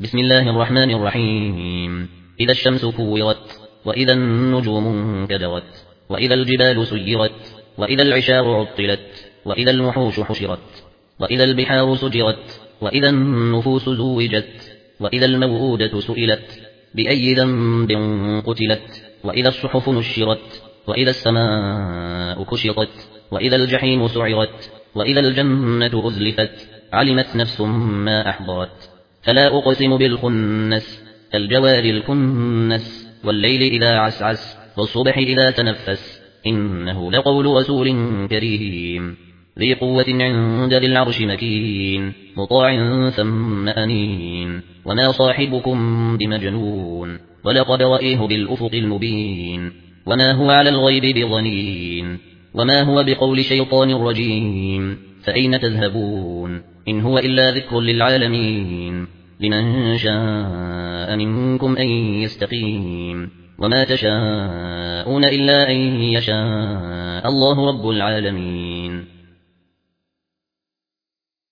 بسم الله الرحمن الرحيم. إذا الشمس كورت، وإذا النجوم انكدرت، وإذا الجبال سيرت، وإذا العشار عطلت، وإذا الوحوش حشرت، وإذا البحار سجرت، وإذا النفوس زوجت، وإذا الموءودة سئلت بأي ذنب قتلت، وإذا الصحف نشرت، وإذا السماء كشطت، وإذا الجحيم سعرت، وإذا الجنة أزلفت، علمت نفس ما أحضرت. فلا أقسم بالخنس، الجوار الكنس، والليل إذا عسعس، والصبح إذا تنفس، إنه لقول رسول كريم ذي قوة عند ذي العرش مكين، مطاع ثم أمين. وما صاحبكم بمجنون، ولقد رأيه بالأفق المبين، وما هو على الغيب بضنين، وما هو بقول شيطان رجيم. فأين تذهبون؟ إن هو إلا ذكر للعالمين، لمن شاء منكم أن يستقيم، وما تشاءون إلا أن يشاء الله رب العالمين.